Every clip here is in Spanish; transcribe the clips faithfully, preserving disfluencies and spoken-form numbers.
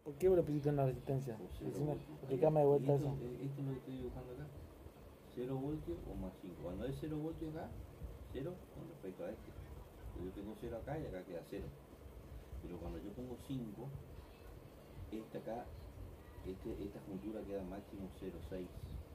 ¿Por qué vos le pusiste una resistencia? O cero Decime, voltios. explícame de Y vuelta esto, eso. eh, esto es lo que estoy dibujando acá. cero voltios o más cinco. Cuando es cero voltios acá, cero con respecto a este. Yo tengo cero acá y acá queda cero. Pero cuando yo pongo cinco, este acá, este, esta juntura queda máximo cero coma seis.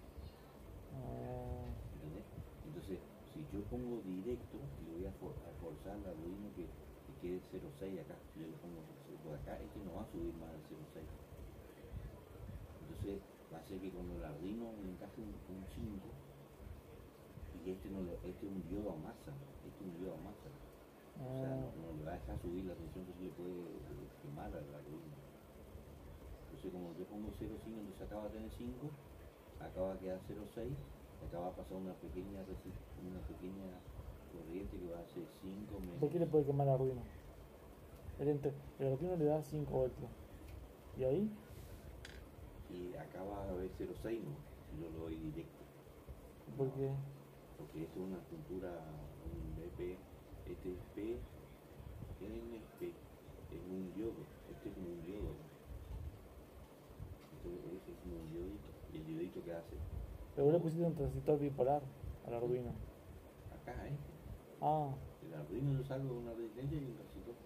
Ah, ¿Entendés? Entonces, si yo pongo directo, y le voy a, for, a forzar al Arduino que, que quede cero coma seis acá, si yo le pongo por acá, este no va a subir más del cero coma seis. Entonces, va a ser que cuando el Arduino le encaje un, un cinco, y este, no le, este es un diodo a masa, este es un diodo a masa. O sea, no, ah, no le va a dejar subir la tensión, entonces le puede quemar al Arduino. Entonces, como yo pongo cero coma cinco, entonces acá va a tener cinco, acá va a quedar cero coma seis, acá va a pasar una pequeña, una pequeña corriente que va a ser cinco ¿por menos. qué le puede quemar al Arduino? El, ente- el Arduino le da cinco voltios. ¿Y ahí? Y acá va a haber cero coma seis, ¿no? Si yo lo doy directo. ¿Por No, qué? porque esto es una cultura, un B P, este es P, N P, es un diodo, este es un diodo. Este, este es como un diodito. ¿Y el diodito qué hace? Pero vos le pusiste un transistor bipolar al Arduino. Acá, ¿eh? Ah, El Arduino yo salgo de una resistencia y un transistor.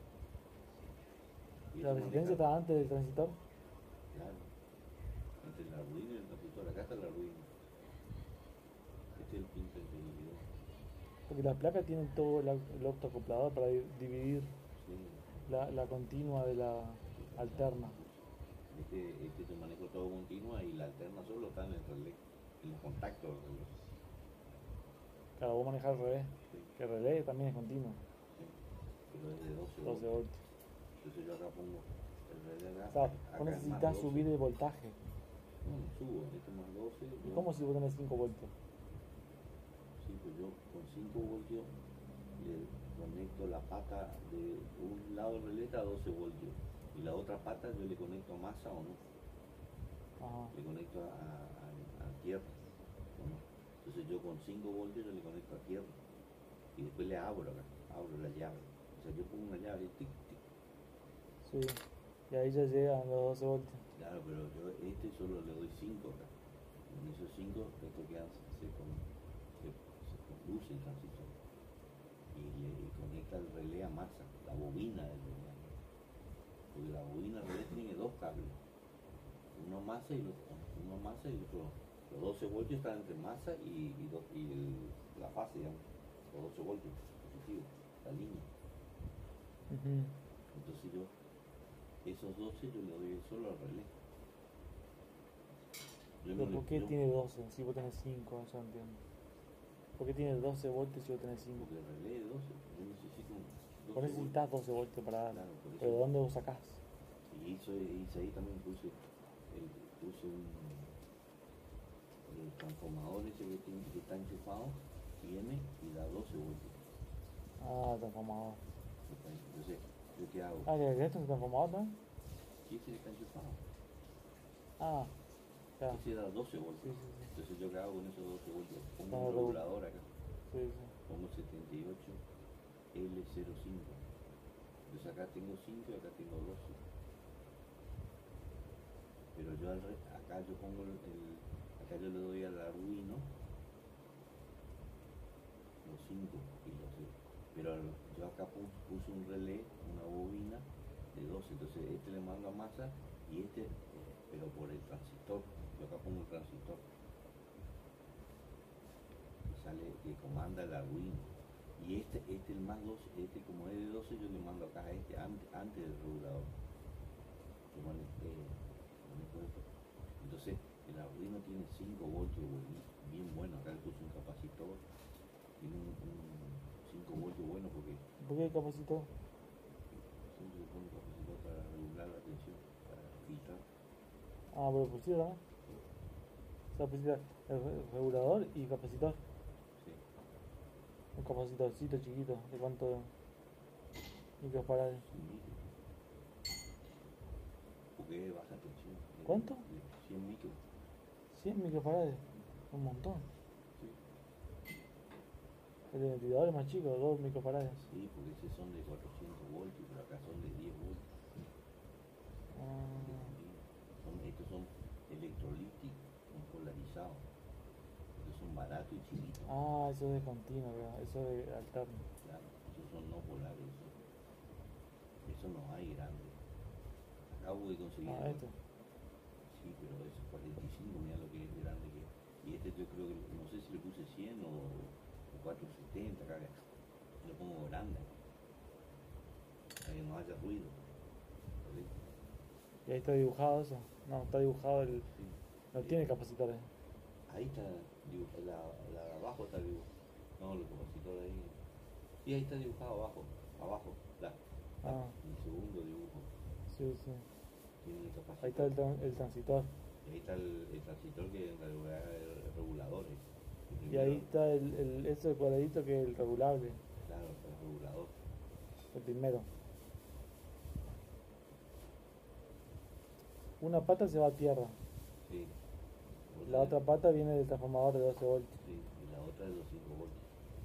Y la eso resistencia maneja, está antes del transistor. claro, entre el Arduino y el transistor. Acá está el Arduino. Este es el pin treinta y dos. Porque las placas tienen todo el, au- el optoacoplador para di- dividir Sí, la, la continua de la alterna. este, este yo manejo todo continua y la alterna solo está en el relé, en los contactos del relé. Claro, vos manejás al revés. Sí, Que el relé también es continuo. sí, pero es de doce doce voltios. voltios. Entonces yo acá pongo el relé O acá, sea, acá vos es más necesitas doce. subir el voltaje. No, no subo, este es más doce. ¿Y Yo, cómo si vos tenés cinco voltios? sí, pues yo con cinco voltios le conecto la pata de un lado del relé a doce voltios y la otra pata yo le conecto a masa o no, Ajá. le conecto a, a, a tierra o no. Entonces yo con cinco voltios yo le conecto a tierra y después le abro acá, abro la llave. O sea, yo pongo una llave, tic, tic. Sí. Y ahí ya llegan los doce voltios. Claro, pero yo este solo le doy cinco acá. En esos cinco esto queda, se, con, se, se conduce el transistor y le y conecta el relé a masa, la bobina del relé. Porque la bobina del relé tiene dos cables, uno masa y, lo, uno masa y otro. Los doce voltios están entre masa y, y, do, y el, la fase, digamos, los doce voltios positivos, la línea. Ujú. Entonces yo, esos doce yo le doy solo al relé. Yo Pero no ¿por le, qué yo, tiene doce si vos tenés cinco? Eso no entiendo. ¿Por qué tiene doce voltios si vos tenés cinco? porque el relé de doce, yo necesito doce Vos necesitas doce voltios para dar. Claro, por eso. Pero ¿de dónde vos sacás? Y hizo, hice ahí también puse, el, puse un, el transformador ese que, tiene, que está enchufado, tiene y da doce voltios. Ah, transformador. Entonces, ¿yo qué hago? Ah, ¿que esto es un transformador también? Y ese está enchufado, Ah, ya. ese da doce Sí, voltios. sí, sí. Entonces, ¿yo qué hago con esos doce voltios? Pongo Ah, un regu- regulador acá, Sí, sí. pongo setenta y ocho L cero cinco. Entonces acá tengo cinco y acá tengo doce. Pero yo al re, acá yo pongo el, el, acá yo le doy al Arduino los cinco y los seis. Pero al, yo acá puse, puse un relé, una bobina de doce, entonces este le mando a masa y este, eh, pero por el transistor, yo acá pongo el transistor que sale, que comanda el Arduino. Y este, este el más doce, este como es de doce yo le mando acá a este antes, antes del regulador. Yo manejo, eh, manejo esto. Entonces el Arduino tiene cinco voltios, bien bueno, acá le puse un capacitor, tiene un, un cinco voltios bueno porque ¿Por qué capacitor? siempre le pongo un capacitor para regular la tensión, para filtrar. Ah, pero pusieron, ¿no? O sea, pusieron el re- regulador y capacitor. Sí, Un capacitorcito chiquito. ¿De cuánto microfarads? sin micro, porque es baja tensión. es ¿Cuánto? de cien micros. cien microfarads. Un montón. Sí. El de ventilador es más chico, dos microfarads. Sí, porque esos son de cuatrocientos voltios, pero acá son de diez voltios. Ah, electrolíticos son polarizados. Estos son baratos y chiquitos. Ah, eso es de continuo, ¿verdad? Eso de alterno. Claro, esos son no polares. Eso, eso no hay grande. Acá voy a conseguir. Ah, este. Sí, pero eso es cuarenta y cinco, mira lo que es grande que es. Y este yo creo que, no sé si le puse cien o, o cuatrocientos setenta, acá lo pongo grande. Para que no haya ruido. ¿Ves? ¿Y ahí está dibujado eso? No, está dibujado el... Sí. No Eh, tiene capacitores. Ahí está, dibuj- la, la de abajo está dibujado. No, el compositor ahí. Y ahí está dibujado abajo, abajo, la, la- Ah, el segundo dibujo. sí, sí. Tiene el capacitor. Ahí está el, tran- el transitor. Y ahí está el, el transitor que en realidad es el regulador. eh. El Y ahí primero, está el, el, ese cuadradito que es el regulable, claro, el regulador. el primero. Una pata se va a tierra, Sí. la otra pata viene del transformador de doce voltios. Sí, y la otra es los cinco voltios.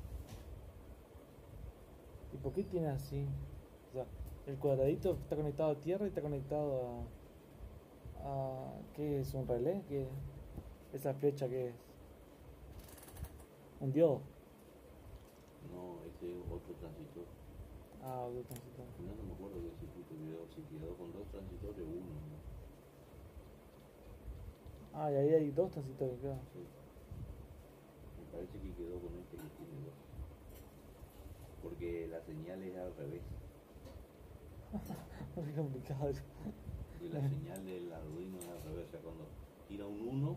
¿Y por qué tiene así? O sea, el cuadradito está conectado a tierra y está conectado a... a ¿qué es? ¿Un relé? ¿Qué es? ¿Esa flecha qué es? ¿Un diodo? No, este es otro transistor. Ah, otro transistor. Al final no me acuerdo qué circuito quedó, si quedó con dos transistores o uno, ¿no? Ah, y ahí hay dos transistores, claro. Sí. Me parece que quedó con este que tiene dos. Porque la señal es al revés. Muy complicado eso. Y la señal del Arduino es al revés. O sea, cuando tira un uno,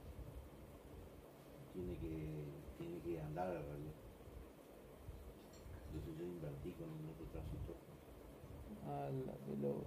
tiene que, tiene que andar al revés. Entonces yo invertí con el otro transistor. Ah, la pelota.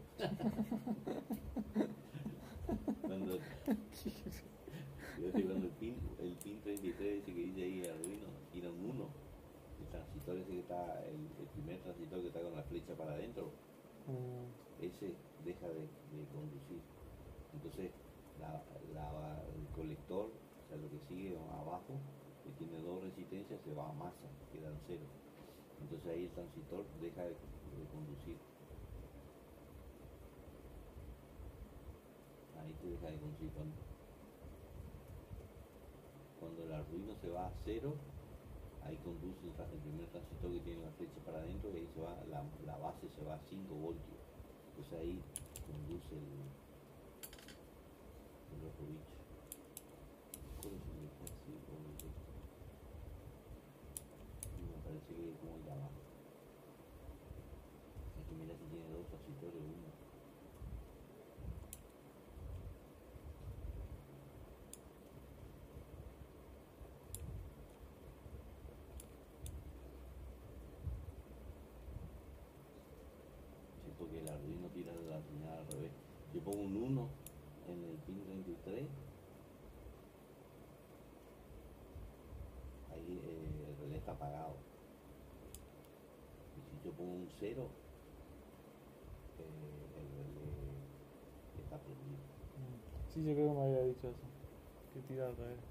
Cuando, fíjate, cuando el pin, el pin treinta y tres ese que dice ahí Arduino, tira un uno. El transistor ese que está, el, el primer transistor que está con la flecha para adentro, Mm, ese deja de, de conducir. Entonces la, la- el colector, o sea, lo que sigue abajo, que tiene dos resistencias, se va a masa, quedan cero. Entonces ahí el transistor deja de, de conducir. Ahí te deja de conducir. Cuando, cuando el Arduino se va a cero, ahí conduce el, tra- el primer transistor que tiene la flecha para adentro y ahí se va, la, la base se va a cinco voltios. Entonces ahí conduce el, el otro bicho. ¿Cuál es el que está así? ¿O el de este? Y me parece que es como el de abajo. Es que mira si tiene dos transistores, uno. Sí, porque el Arduino tira la señal al revés. Yo pongo un uno en el pin treinta y tres, ahí eh, el relé está apagado. Y si yo pongo un cero, eh, el relé está prendido. mm. Sí, yo creo que me había dicho eso. Que tira al revés.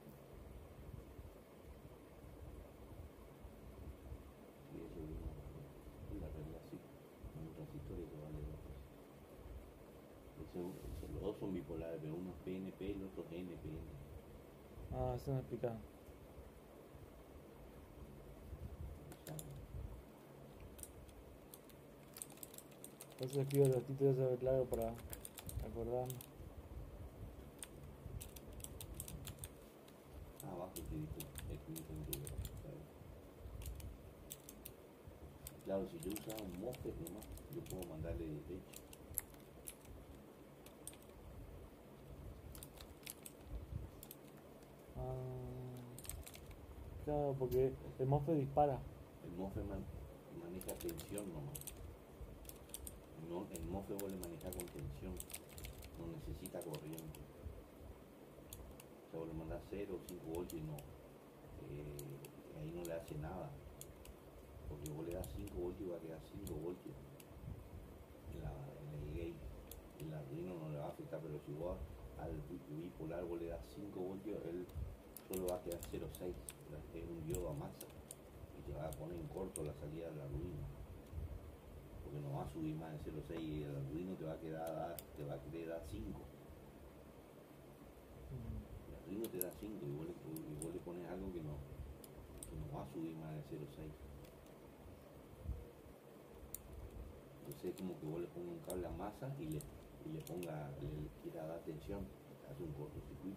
Y eso vino en la regla así, con un transistor y que vale dos pesos. Ese, ese- los dos son bipolares, pero uno es P N P y el otro es N P N. Ah, eso me explicaba. O sea, Por eso escribo los títulos de clave para acordarme. ah, abajo escribiste el pin treinta y dos, ¿sabes? Claro, si yo usaba un MOSFET nomás, yo puedo mandarle derecho. Ah, claro, porque el MOSFET dispara. El MOSFET man- maneja tensión nomás. No, el MOSFET vos le maneja con tensión, no necesita corriente. O sea, vos le mandás cero o cinco voltios y no, eh, ahí no le hace nada. Porque vos le das cinco voltios y va a quedar cinco voltios en la, en el gate. El Arduino no le va a afectar, pero si vos al bi- bipolar vos le das cinco voltios, él solo va a quedar cero coma seis. Es un diodo a masa y te va a poner en corto la salida del Arduino. Porque no va a subir más de cero coma seis y el Arduino te va a quedar, te va a querer dar cinco. continua te da cinco y vos le, y vos le pones algo que no, que no va a subir más de cero coma seis. Entonces es como que vos le pongas un cable a masa y le, y le ponga, le quiera dar tensión, hace un cortocircuito.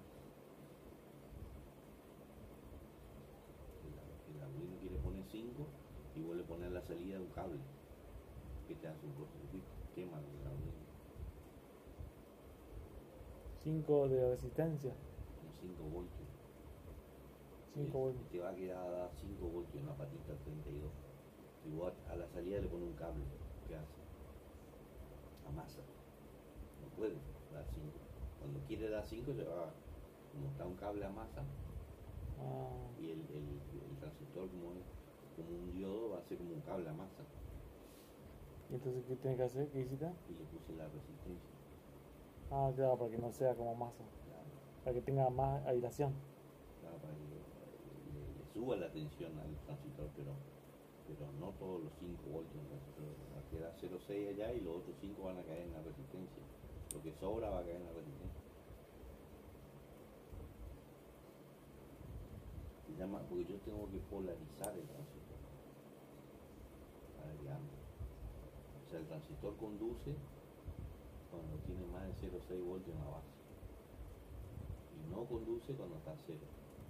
El arduino quiere poner cinco y vos le pones la salida de un cable que te hace un cortocircuito, quema el arduino. cinco de resistencia. Con cinco voltios. cinco Y voltios. te va a quedar a dar cinco voltios en la patita treinta y dos. Y vos a la salida le pones un cable, ¿qué hace? A masa. No puede dar cinco. Cuando quiere dar cinco, se va, como está un cable a masa, Ah, y el, el, el transistor como es como un diodo, va a ser como un cable a masa. ¿y entonces qué tiene que hacer? ¿Qué hiciste? Y le puse la resistencia. Ah, claro, para que no sea como masa. Claro, Para que tenga más aislación. claro, para que le, le- le suba la tensión al transistor, pero, pero no todos los cinco voltios del transistor. Va a quedar cero coma seis allá y los otros cinco van a caer en la resistencia. Lo que sobra va a caer en la resistencia. Se llama, porque yo tengo que polarizar el transistor para que ande. O sea, el transistor conduce cuando tiene más de cero coma seis voltios en la base. Y no conduce cuando está a cero.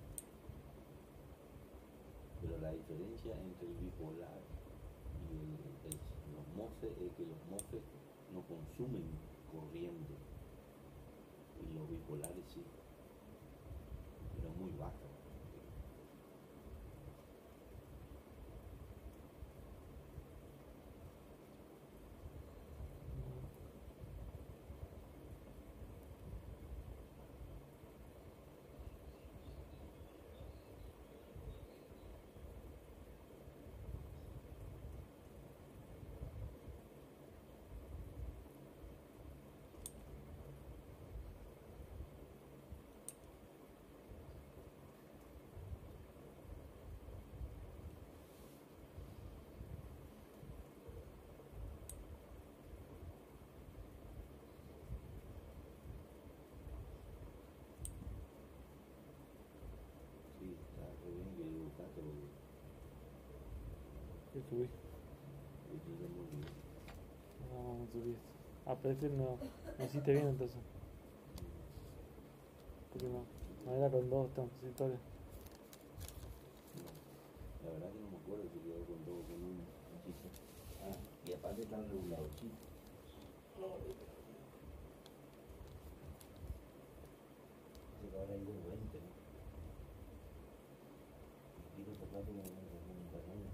Pero la diferencia entre el bipolar y el, el- los MOSFET es que los MOSFET no consumen corriente y los bipolares sí, pero muy baja. Sí, está re bien que dibujaste porque ¿Qué subí? esto es muy bien. No, no subí esto. Ah, pero este no, no hiciste bien entonces. Porque no, no era con dos transistores. La verdad que no me acuerdo si quedó con dos o con uno. Así que, ah, y aparte están regulados, sí. Se va a ir de veinte, ¿no? Quiero tocar como un terreno.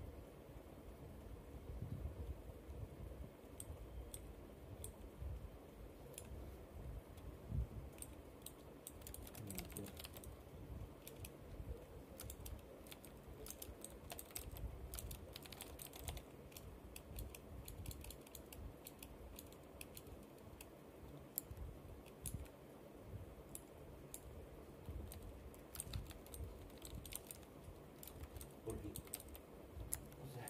Porque, o sea,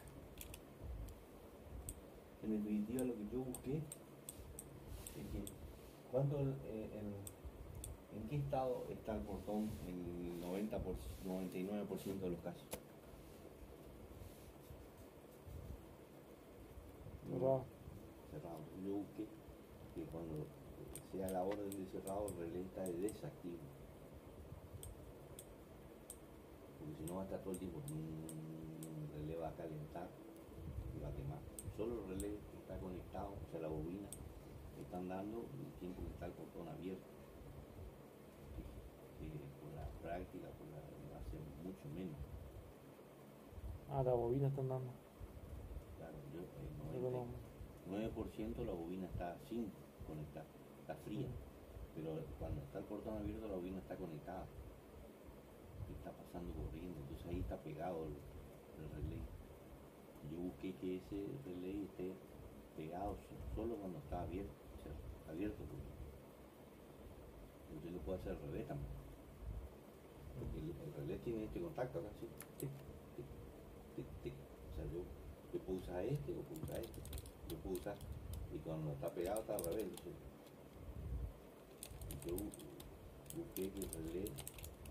en definitiva lo que yo busqué es que cuánto eh, en, en qué estado está el portón en el noventa por, noventa y nueve por ciento de los casos. Cerrado. Cerrado. Yo busqué que cuando sea la orden de cerrado el relé está de desactivo. Porque si no va a estar todo el tiempo, mm, el relé va a calentar y va a quemar. Solo el relé que está conectado, o sea la bobina, están dando el tiempo que está el portón abierto. Que, que por la práctica por la, va a ser mucho menos. Ah, la bobina están dando. Claro, yo, el Pero noventa no. y nueve por ciento la bobina está sin conectar, está fría. Pero cuando está el portón abierto la bobina está conectada. Y está pasando corriente, entonces ahí está pegado el, el relé. Yo busqué que ese relé esté pegado so- solo cuando está abierto, o sea, abierto porque usted lo puede hacer al revés también. Porque el, el relé tiene este contacto acá, así, tic, tic, tic, tic. O sea, yo, yo puedo usar este o puedo usar este. Yo puedo usar, y cuando está pegado está al revés. Entonces, yo bu- busqué que el relé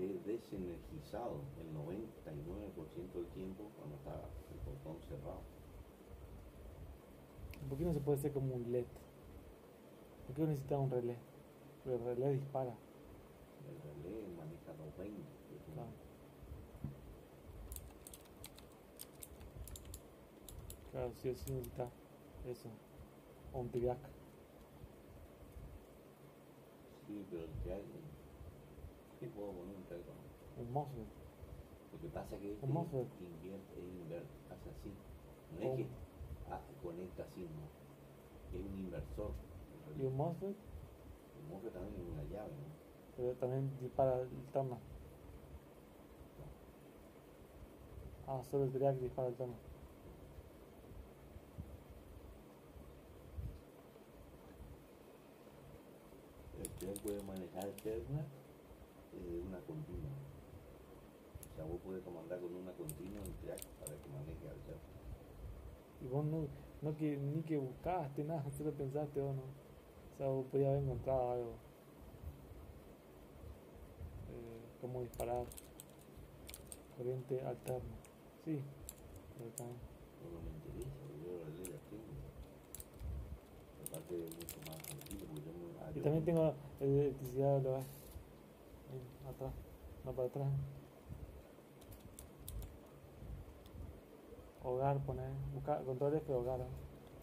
esté desenergizado el noventa y nueve por ciento del tiempo cuando está el portón cerrado. ¿Por qué no se puede hacer como un L E D? ¿Por qué necesita un relé? Porque el relé dispara. El relé maneja los veinte. Claro. Claro, sí o sí necesita eso. O un triac. Sí, pero el triac, ¿qué puedo poner un triac? Un MOSFET. Lo que pasa es que este Un MOSFET. invierte, invierte, hace así. No Oh. es que ah, conecta así, no. Es un inversor. ¿Y un MOSFET? El MOSFET también es una llave, ¿no? Pero también dispara el tono. Ah, solo el triac dispara el tono. El triac puede manejar terna desde una continua. O sea, vos podés comandar con una continua el triac para que maneje alterna. Y vos no, no que, ni que buscaste nada, solo pensaste vos, ¿no? O sea, vos podías haber encontrado algo. Eh, cómo disparar. Corriente alterna. Sí, pero también. No me interesa, yo lo relé las tengo. Aparte es mucho más tranquilo porque yo me... ah, Y yo también me- tengo electricidad, lo ves. Ahí, atrás, no para atrás. Hogar, poner, buscar, control F, hogar. ¿eh?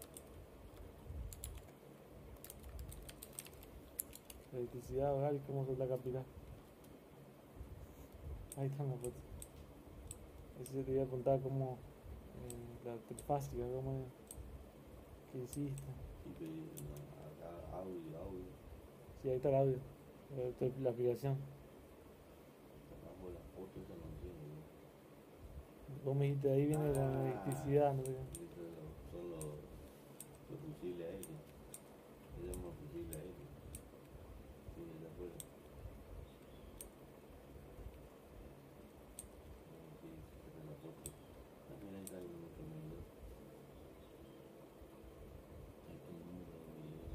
Electricidad, hogar y cómo se la capital. Ahí está la foto. Eso yo te iba a preguntar cómo eh, la trifásica, cómo es que hiciste. Sí, pero no, acá audio, audio, Sí, ahí está el audio, eh, estoy- la aplicación. abajo las fotos, eso no entiendo. Vos me dijiste, ahí viene la Ah, electricidad, no sé qué. estos son los, los fusiles aéreos. Se llaman fusiles aéreos. Sí, de afuera. Sí, esta es la foto. También ahí está el nuestro medidor. Ahí está el número del medidor.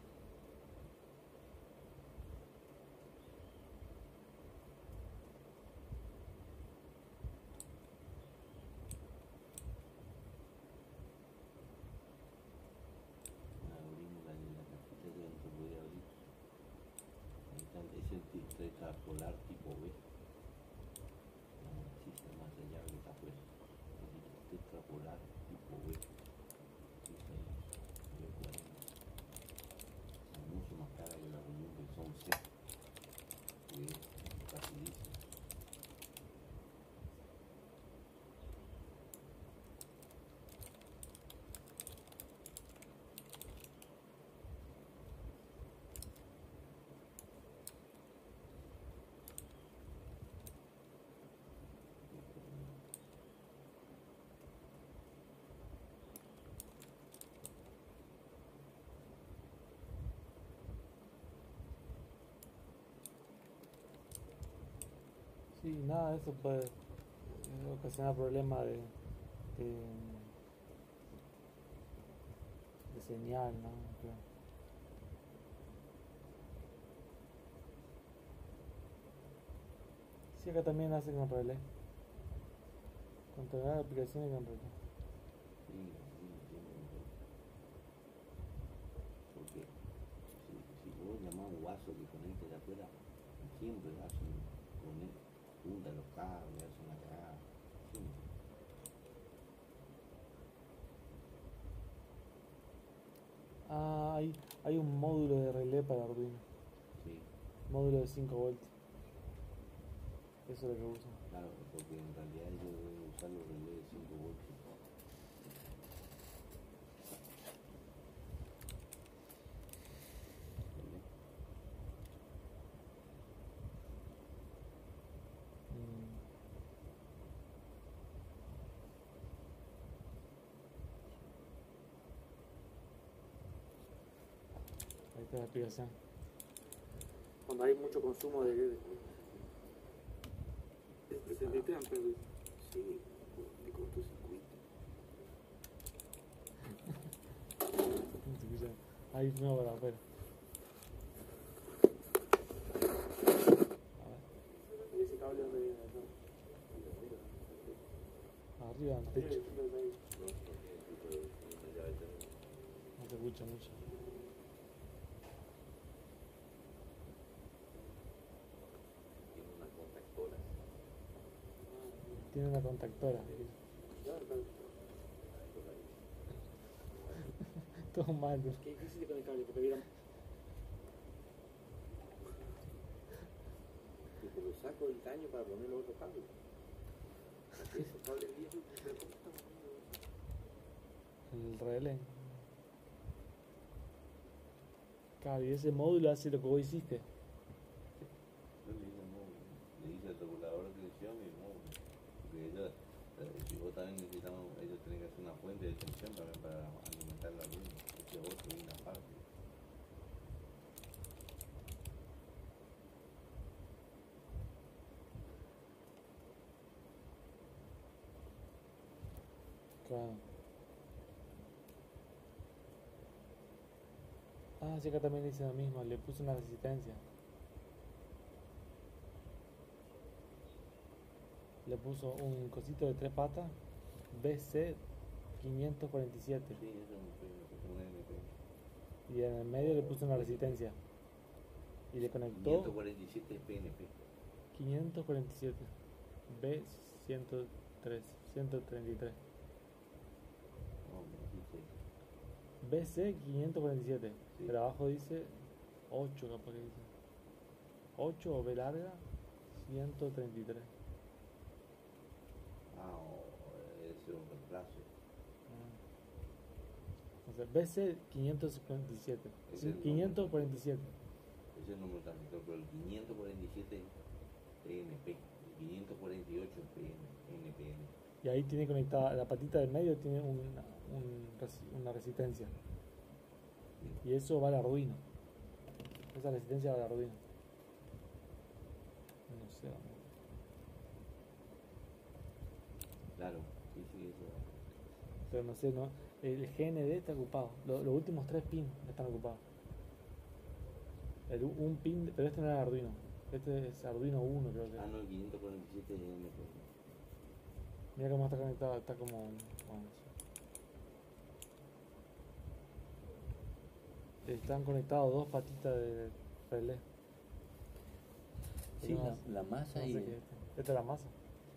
Abrimos la, la cajita que no se puede abrir. Ahí está, es el ti- tetrapolar tipo B. No existe más allá que está afuera. Es el tetrapolar tipo B. Dice ahí, B cuarenta. Son mucho más caras que la reunión que son C. Que es rapidísimo. Sí, nada de eso puede eh, ocasionar problemas de, de, de señal, ¿no? Creo. Sí, acá también hace con relé. Controlar aplicaciones con relé. Sí, sí, entiendo un poco. Porque si, si vos llamás a un guaso que conecta de afuera, siempre hacen, conecta, juntan los cables, hacen una cagada. Siempre. Ah, hay, hay un módulo de relé para Arduino. Sí, Módulo de cinco voltios. Eso es lo que usan. claro, porque en realidad ellos deben usar los relés de cinco voltios. ¿Entendés? Mm. Ahí está la explicación. Cuando hay mucho consumo de, de, de sesenta y tres amperes. Sí, de cortocircuito. Ahí no, para afuera. A ver. arriba del Sí, techo. siempre es ahí. No, no tiene tipo de una llave térmica. No se escucha mucho. Tiene una contactora. Tiene una contactora. Ya, pero Todo mal, bro. qué difícil de conectarle, porque mira, Tipo, lo saco del caño para ponerle otro cable. Ese cable viejo, pero ¿cómo está poniendo? El relé. Claro, y ese módulo hace lo que vos hiciste. Yo le hice el móvil, le hice el regulador de tensión y el móvil. Porque ellos, eh, si vos también necesitamos, ellos tienen que hacer una fuente de tensión también para alimentar la luz. Ese otro viene aparte. Claro. Ah, sí, acá también dice lo mismo. Le puse una resistencia. Le puso un cosito de tres patas. B C quinientos cuarenta y siete. Sí, eso es un P N P, un N P. Y en el medio le puse una resistencia. Y le conectó quinientos cuarenta y siete es P N P. quinientos cuarenta y siete. B ciento tres. ciento treinta y tres. No, me dijiste. B C quinientos cuarenta y siete. Sí. Pero abajo dice ocho, capaz que dice. ocho o B larga ciento treinta y tres. Ah, o ese es un reemplazo. O sea, B C quinientos cincuenta y siete. Es Sí, el quinientos cuarenta y siete. Ese es el número de transmisor, pero el quinientos cuarenta y siete es P N P. El quinientos cuarenta y ocho es P N P. Y ahí tiene conectada, la patita del medio tiene una, un resi- una resistencia. Y eso va al Arduino. Esa resistencia va al Arduino. No sé. Claro, sí, sí, eso. Pero no sé, no. El G N D está ocupado. Lo- los últimos tres pins están ocupados. El, u- un pin, pero este no era Arduino. Este es Arduino uno, creo que. Ah, no, el quinientos cuarenta y siete es N P. Mira cómo está conectado, está como. Bueno, sí. Están conectados dos patitas de relé. Sí, No, la, la masa no y. sé qué es esto. Esta es la masa.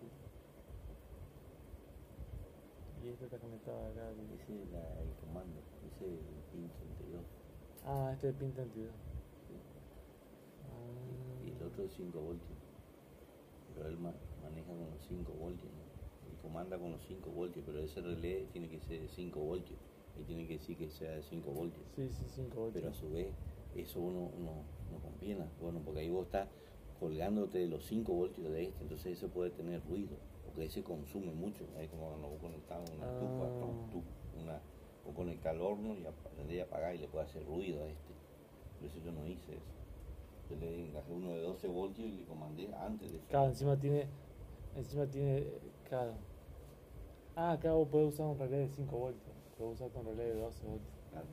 Y esta está conectada acá. al- Ese es la- el comando, ese es el pin treinta y dos. Ah, este es el pin treinta y dos. ¿Sí? Ah. Y el otro es cinco voltios. Pero él ma- maneja con los cinco voltios, ¿no? Y comanda con los cinco voltios, pero ese relé tiene que ser de cinco voltios. Y tiene que decir que sea de cinco voltios. Sí, sí, cinco Pero a voltios. su vez, eso uno, uno no conviene. Bueno, porque ahí vos estás colgándote de los cinco voltios de este, entonces eso puede tener ruido, porque ese consume mucho. Es como cuando vos conectás una estufa, Ah. ¿no? Tú, una, vos conectás al horno y aprendés a apagar y le puede hacer ruido a este. Por eso yo no hice eso. Yo le encajé uno de doce voltios y le comandé antes de eso. Claro, encima tiene. Encima tiene. Claro. Ah, acá vos podés usar un relé de cinco voltios. Podés usar un relé de doce voltios. Claro.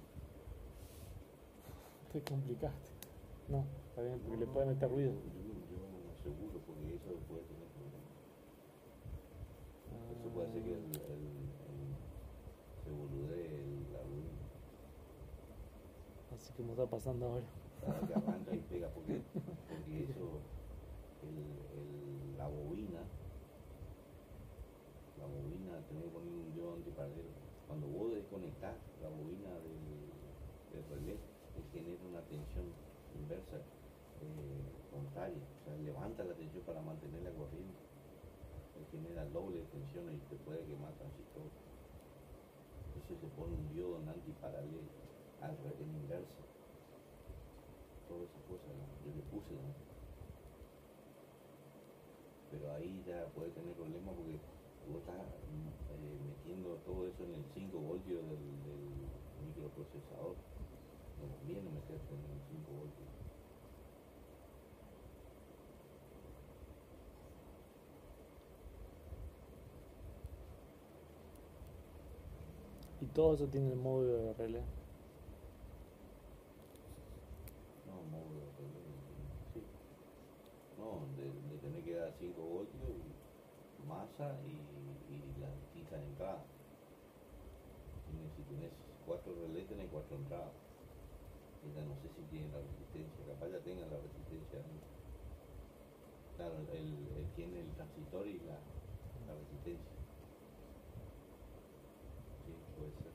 Te complicaste. No, está bien, porque le No, puede no, meter ruido. Yo, yo no seguro, porque eso puede tener problemas. Eso puede hacer que el, el, el- se boludee el Arduino. Así como está pasando ahora. Para que arranca y pega, porque, porque eso, el, el, la bobina, la bobina, tenés que poner un diodo antiparalelo. Cuando vos desconectás la bobina del, del relé, él genera una tensión inversa, eh, contraria, o sea, levanta la tensión para mantener la corriente. Él genera doble tensión y te puede quemar transistor. Entonces se pone un diodo en antiparalelo, al re- en inversa. Todas esas cosas, ¿no? Yo le puse, ¿no? Pero ahí ya puede tener problemas porque vos estás mm, eh, metiendo todo eso en el cinco voltios del, del microprocesador. No conviene meterte en el cinco voltios. Y todo eso tiene el módulo de relé. No, módulo de relé, sí. No, de, de tener que dar cinco voltios y masa y y las distintas entradas. Tiene- si tenés cuatro relés, tenés cuatro entradas. Esta no sé si tiene la resistencia, capaz ya tenga la resistencia. Claro, él, él tiene el transistor y la, la resistencia. Sí, puede ser.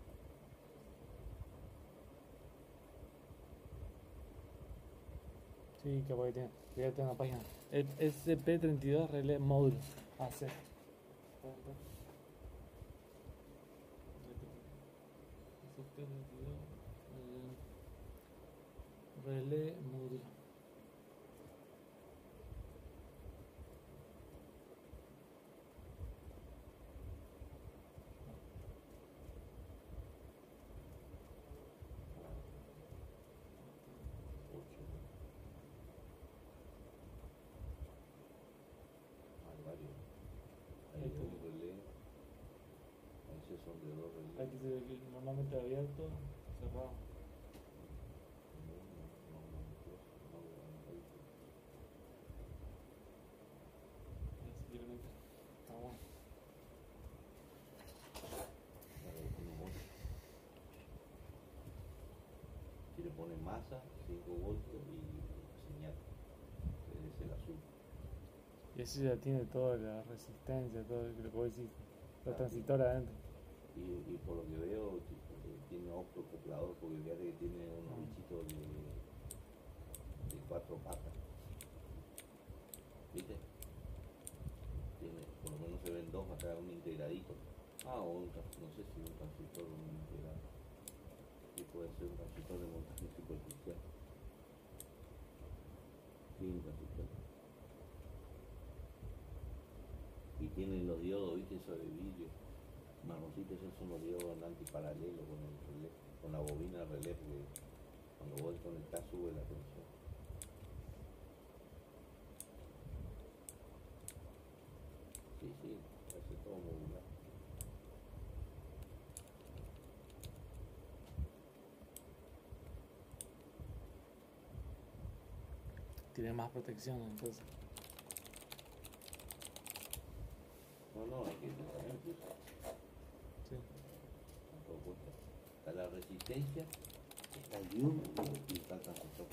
Sí, capaz que tiene. Fíjate en la página. El S P treinta y dos relé módulo. A C. S P treinta y dos eh, relé módulo. Ocho. Hay varios. Hay Ahí está. un relé. Esos son de dos relés. Aquí se ve que normalmente abierto, cerrado. No, no, no, no, dos, no, no, ahí está. Así que lo meto. Está bueno. Claro, le pone ocho. Si le pone masa, cinco voltios y señal. Ese es el azul. Y ese ya tiene toda la resistencia, todo lo que vos decís. Los Ah, transistores adentro. Y, y por lo que veo, t- eh, tiene optocoplador, porque fíjate que tiene unos Ah. bichitos de, de cuatro patas. ¿Viste? Tiene, por lo menos se ven dos acá, un integradito. Ah, o un, trans- no sé si un transistor o un integrado. Sí, puede ser un transistor de montaje superficial. Sí, un transistor. Y tiene los diodos, ¿viste? Eso de vidrio. Marroncitos, esos son los diodos en antiparalelo con el relé, con la bobina del relé, porque cuando vos conectás sube la tensión. Sí, sí, hace todo modular. Tiene más protección, entonces. No, no, hay que también incluso, Sí. todo cuesta. Está la resistencia, está el diodo y está el transistor.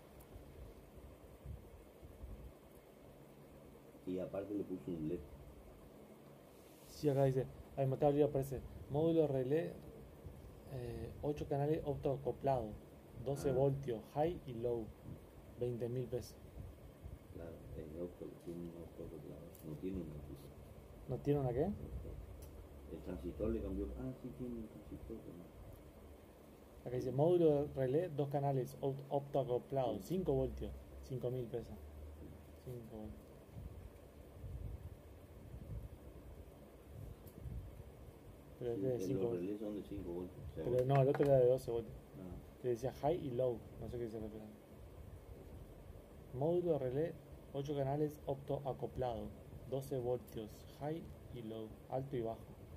Y aparte le puso un L E D. Sí, acá dice, al material aparece módulo relé, eh, ocho canales optoacoplado, doce Ah. voltios, high y low, veinte mil pesos. Claro, el auto tiene un autocoplador, no tiene un transistor. ¿No tiene una qué? El transistor le cambió. Ah, sí, tiene un transistor también. Acá dice módulo relé, dos canales opt- optoacoplado, Sí. cinco voltios, cinco mil pesos. cinco voltios. Pero este Sí, de que cinco los voltios. relés son de cinco voltios. O sea, Pero no, el otro era de doce voltios. ah, Que decía high y low, no sé qué se refiere. Módulo relé, ocho canales optoacoplado, doce voltios, high y low, alto y bajo.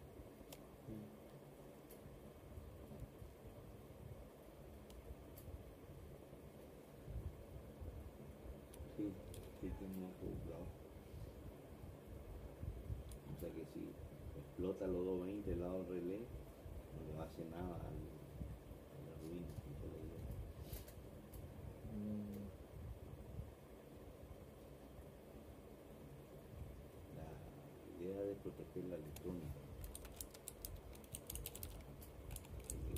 sí, sí tiene un autocoplador. O sea que si explota los doscientos veinte del lado del relé, no le hace nada al, a la ruina, como se le dice. Mm, La idea de proteger la electrónica. Porque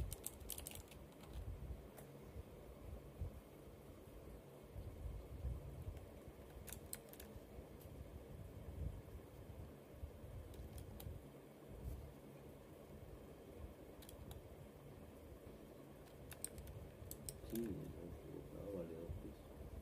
sí, el autocoplador vale dos pesos.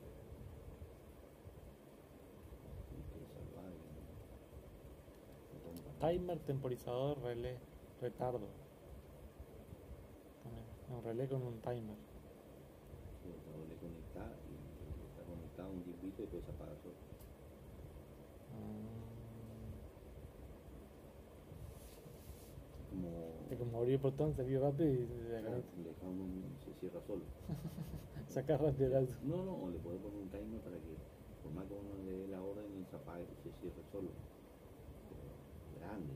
Hay que salvar y no, no rompan nada. Timer, temporizador, relé, retardo. También, un relé con un timer. Sí, o sea, vos le conectás y está conectado un tiempito y después se apaga solo. Mm, Como es como abrir el botón, salir rápido y se claro, desconecta. le dejamos un- se cierra solo. Sacar rápido el auto. No, no, o le podés poner un timer para que por más que uno le dé la orden se apague y se cierre solo. Pero es grande.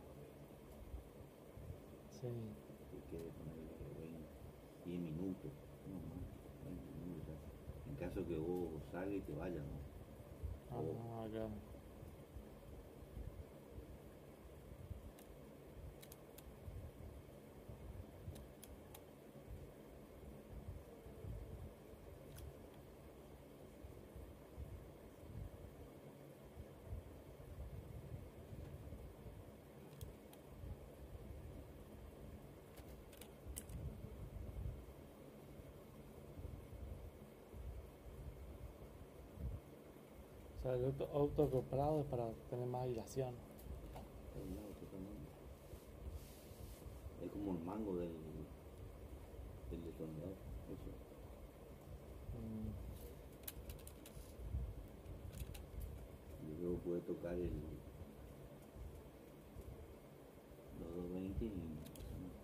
Sí. Que quede ponerle veinte, diez minutos, no más, veinte minutos. En caso que vos salgas y te vayas, ¿no? O- Ah, claro. O sea, el auto, auto comprado es para tener más aislación. aislado totalmente. Es como el mango del, del detonador, eso. Mm, Y luego puede tocar el los doscientos veinte y no pasa nada.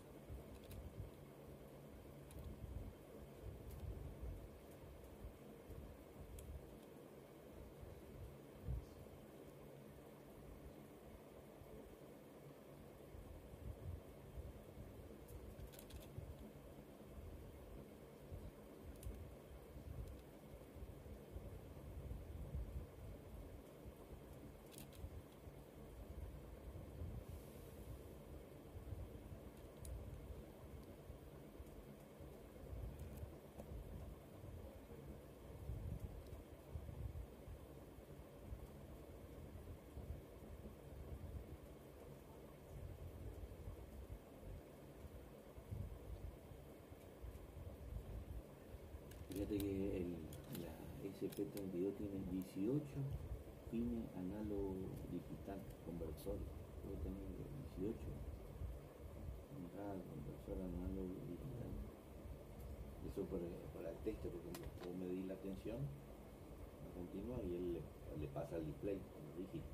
Fíjate que el, la S P treinta y dos tiene dieciocho pines análogo digital, conversor. Puede tener dieciocho entradas, conversor análogo digital. Eso para, para el texto, por ejemplo, vos medís la tensión, la continua, y él le, le pasa al display, a los dígitos.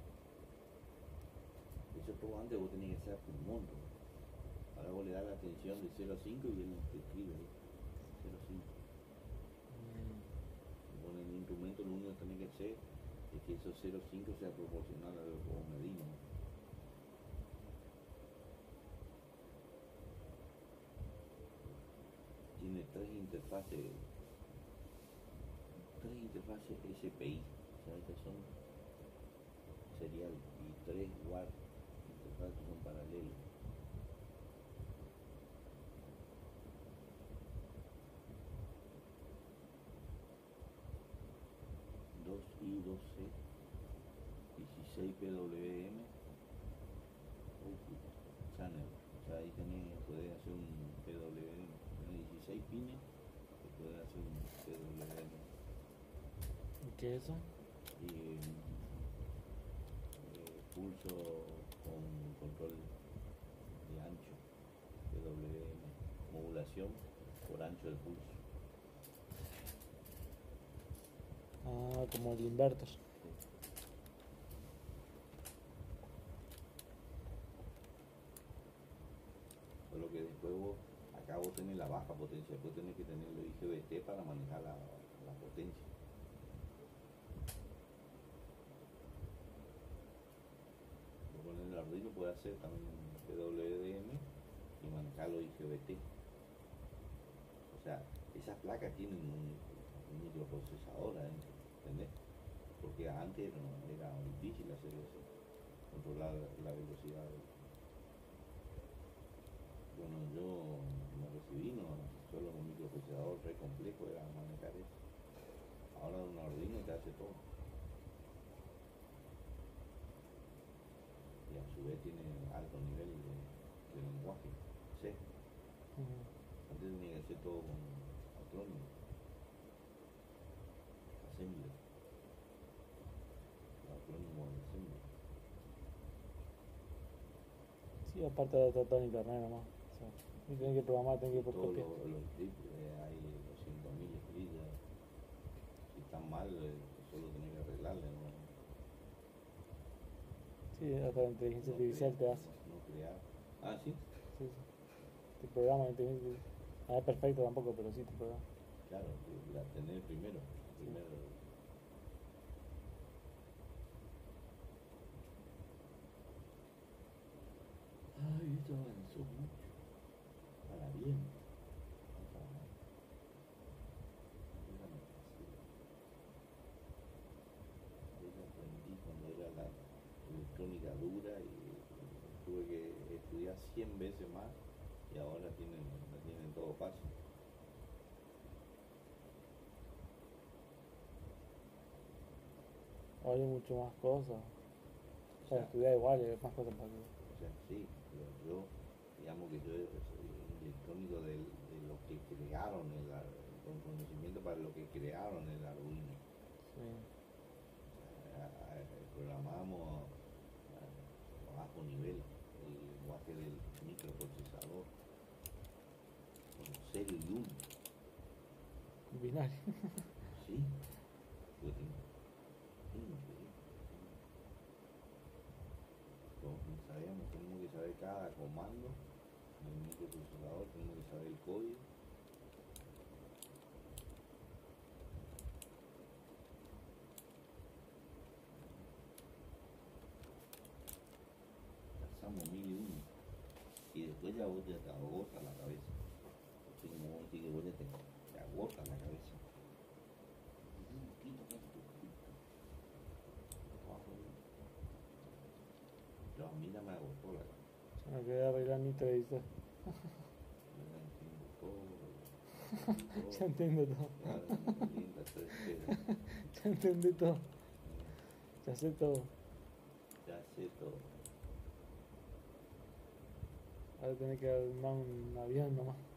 Eso todo antes vos tenías que hacer pulmón. Ahora vos le das la tensión de cero a cinco y él te escribe ahí, cero a cinco. mm, Con el instrumento lo único que tenés que hacer es que esos cero coma cinco sea proporcional a lo que vos medís, ¿no? Tiene tres interfaces, tres interfaces S P I, o sea, estas son serial, y tres W A R, interfaces que son paralelas. dos I, dos C, dieciséis P W M, output, channel. O sea, ahí tenés, podés hacer un P W M, tenés dieciséis pines, que podés hacer un P W M. ¿y qué es eso? Y eh, pulso con control de ancho, P W M, modulación por ancho del pulso. Ah, como el inverter. Sí. Solo que después vos, acá vos tenés la baja potencia, después tenés que tener los I G B T para manejar la, la potencia. Vos con el Arduino puedes hacer también P W M y manejar los I G B T. O sea, esas placas tienen un, un microprocesador adentro, ¿entendés? Porque antes no, era difícil hacer eso, controlar la velocidad. Bueno, yo me recibí, no, solo un microprocesador re complejo era manejar eso. Ahora un Arduino te hace todo. Y a su vez tiene alto nivel de, de lenguaje, C. Mm, Antes tenía que hacer todo con Atronio, Assembler, Atronio Assembler. sí, aparte de tratar en internet nomás. O sea, y tenés que programar, tenés que ir por Todos copia. los, los scripts, eh, hay doscientos mil scripts, ya. Si están mal, eh, solo tenés que arreglarle, ¿no? Sí, hasta la inteligencia No artificial crear, te hace. no, no crear. Ah, sí, Sí, sí. Te programa la inteligencia artificial. No es perfecto tampoco, pero sí te programa. claro, que la tener primero. Sí. Primero. Eso es mucho. Para bien. Para mal. Era muy fácil. Yo la aprendí cuando era la electrónica dura y tuve que estudiar cien veces más y ahora tienen, la tienen todo fácil. Ahora hay mucho más cosas. O Para sea, estudiar igual, hay más cosas para estudiar. o sea, sí, pero yo, digamos que yo soy electrónico del, de lo que crearon, el, ar- con conocimiento para lo que crearon el Arduino. Sí. A- a- a- programamos a, a bajo nivel el lenguaje del microprocesador con cero y uno. Binario. Sí, pues increíble. Como sabíamos, tenemos que saber cada comando del microprocesador, tenemos que saber el código. Pasamos mil y uno. Y después ya vos ya te agota la cabeza. Así como vos decís que vos ya te, te agota la cabeza. Un poquito, un poquito. Yo a mí no me agotó la cabeza. Se me quedé arreglar mi televisor. Yo ya entiendo todo. todo. Ya entiendo todo. Claro, me calienta tres pedos. Ya entendí todo. Ya sé todo. Ya sé todo. Ahora tenés que armar un avión nomás.